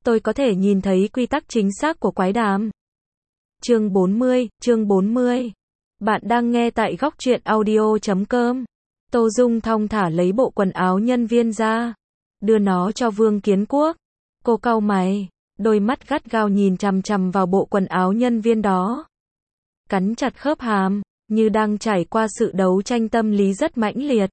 tôi có thể nhìn thấy quy tắc chính xác của quái đàm. Chương 40. Bạn đang nghe tại góc truyện audio.com. Tô Dung thong thả lấy bộ quần áo nhân viên ra, đưa nó cho Vương Kiến Quốc. Cô cau mày, đôi mắt gắt gao nhìn chằm chằm vào bộ quần áo nhân viên đó. Cắn chặt khớp hàm, như đang trải qua sự đấu tranh tâm lý rất mãnh liệt.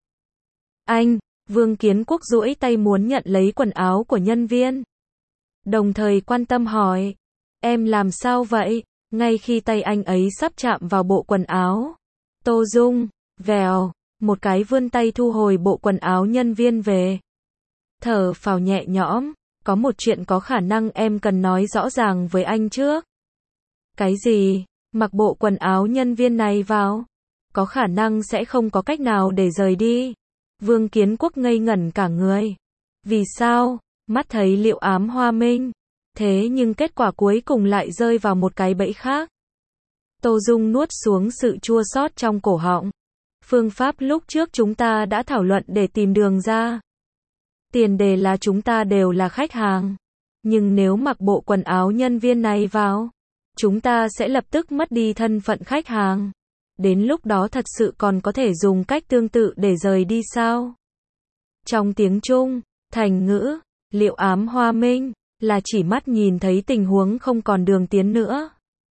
Anh, Vương Kiến Quốc duỗi tay muốn nhận lấy quần áo của nhân viên. Đồng thời quan tâm hỏi, em làm sao vậy? Ngay khi tay anh ấy sắp chạm vào bộ quần áo, Tô Dung, vèo, một cái vươn tay thu hồi bộ quần áo nhân viên về. Thở phào nhẹ nhõm, có một chuyện có khả năng em cần nói rõ ràng với anh trước. Cái gì? Mặc bộ quần áo nhân viên này vào, có khả năng sẽ không có cách nào để rời đi. Vương Kiến Quốc ngây ngẩn cả người. Vì sao? Mắt thấy Liệu Ám Hoa Minh. Thế nhưng kết quả cuối cùng lại rơi vào một cái bẫy khác. Tô Dung nuốt xuống sự chua xót trong cổ họng. Phương pháp lúc trước chúng ta đã thảo luận để tìm đường ra. Tiền đề là chúng ta đều là khách hàng. Nhưng nếu mặc bộ quần áo nhân viên này vào, chúng ta sẽ lập tức mất đi thân phận khách hàng. Đến lúc đó thật sự còn có thể dùng cách tương tự để rời đi sao? Trong tiếng Trung, thành ngữ, Liệu Ám Hoa Minh, là chỉ mắt nhìn thấy tình huống không còn đường tiến nữa,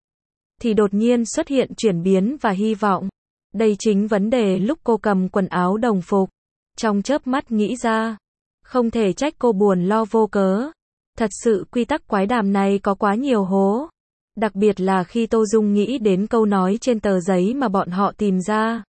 thì đột nhiên xuất hiện chuyển biến và hy vọng. Đây chính vấn đề lúc cô cầm quần áo đồng phục. Trong chớp mắt nghĩ ra, không thể trách cô buồn lo vô cớ. Thật sự quy tắc quái đàm này có quá nhiều hố. Đặc biệt là khi Tô Dung nghĩ đến câu nói trên tờ giấy mà bọn họ tìm ra.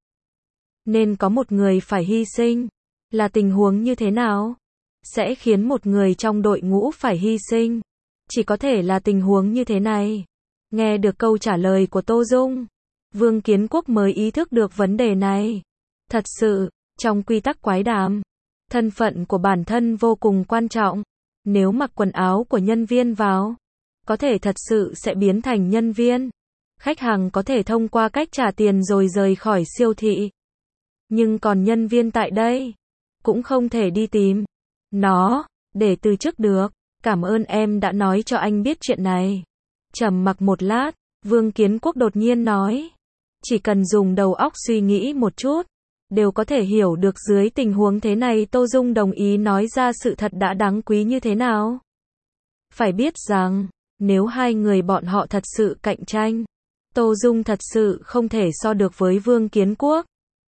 Nên có một người phải hy sinh. Là tình huống như thế nào? Sẽ khiến một người trong đội ngũ phải hy sinh. Chỉ có thể là tình huống như thế này. Nghe được câu trả lời của Tô Dung, Vương Kiến Quốc mới ý thức được vấn đề này. Thật sự, trong quy tắc quái đàm, thân phận của bản thân vô cùng quan trọng. Nếu mặc quần áo của nhân viên vào, có thể thật sự sẽ biến thành nhân viên. Khách hàng có thể thông qua cách trả tiền rồi rời khỏi siêu thị. Nhưng còn nhân viên tại đây, cũng không thể đi tìm nó, để từ chức được. Cảm ơn em đã nói cho anh biết chuyện này. Trầm mặc một lát, Vương Kiến Quốc đột nhiên nói. Chỉ cần dùng đầu óc suy nghĩ một chút, đều có thể hiểu được dưới tình huống thế này Tô Dung đồng ý nói ra sự thật đã đáng quý như thế nào. Phải biết rằng, nếu hai người bọn họ thật sự cạnh tranh, Tô Dung thật sự không thể so được với Vương Kiến Quốc.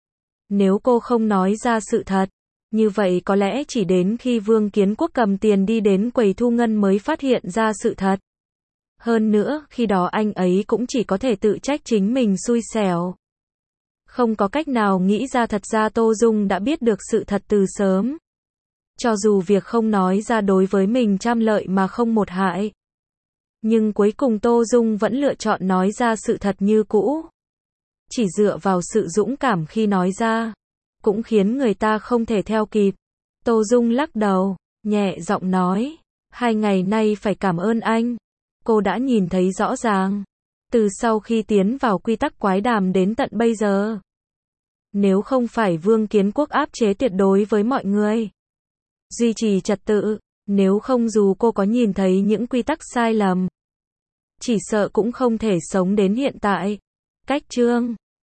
Nếu cô không nói ra sự thật, như vậy có lẽ chỉ đến khi Vương Kiến Quốc cầm tiền đi đến quầy thu ngân mới phát hiện ra sự thật. Hơn nữa, khi đó anh ấy cũng chỉ có thể tự trách chính mình xui xẻo. Không có cách nào nghĩ ra thật ra Tô Dung đã biết được sự thật từ sớm. Cho dù việc không nói ra đối với mình trăm lợi mà không một hại. Nhưng cuối cùng Tô Dung vẫn lựa chọn nói ra sự thật như cũ. Chỉ dựa vào sự dũng cảm khi nói ra, cũng khiến người ta không thể theo kịp. Tô Dung lắc đầu, nhẹ giọng nói, 2 ngày nay phải cảm ơn anh. Cô đã nhìn thấy rõ ràng, từ sau khi tiến vào quy tắc quái đàm đến tận bây giờ. Nếu không phải Vương Kiến Quốc áp chế tuyệt đối với mọi người, duy trì trật tự, nếu không dù cô có nhìn thấy những quy tắc sai lầm, chỉ sợ cũng không thể sống đến hiện tại. Cách chương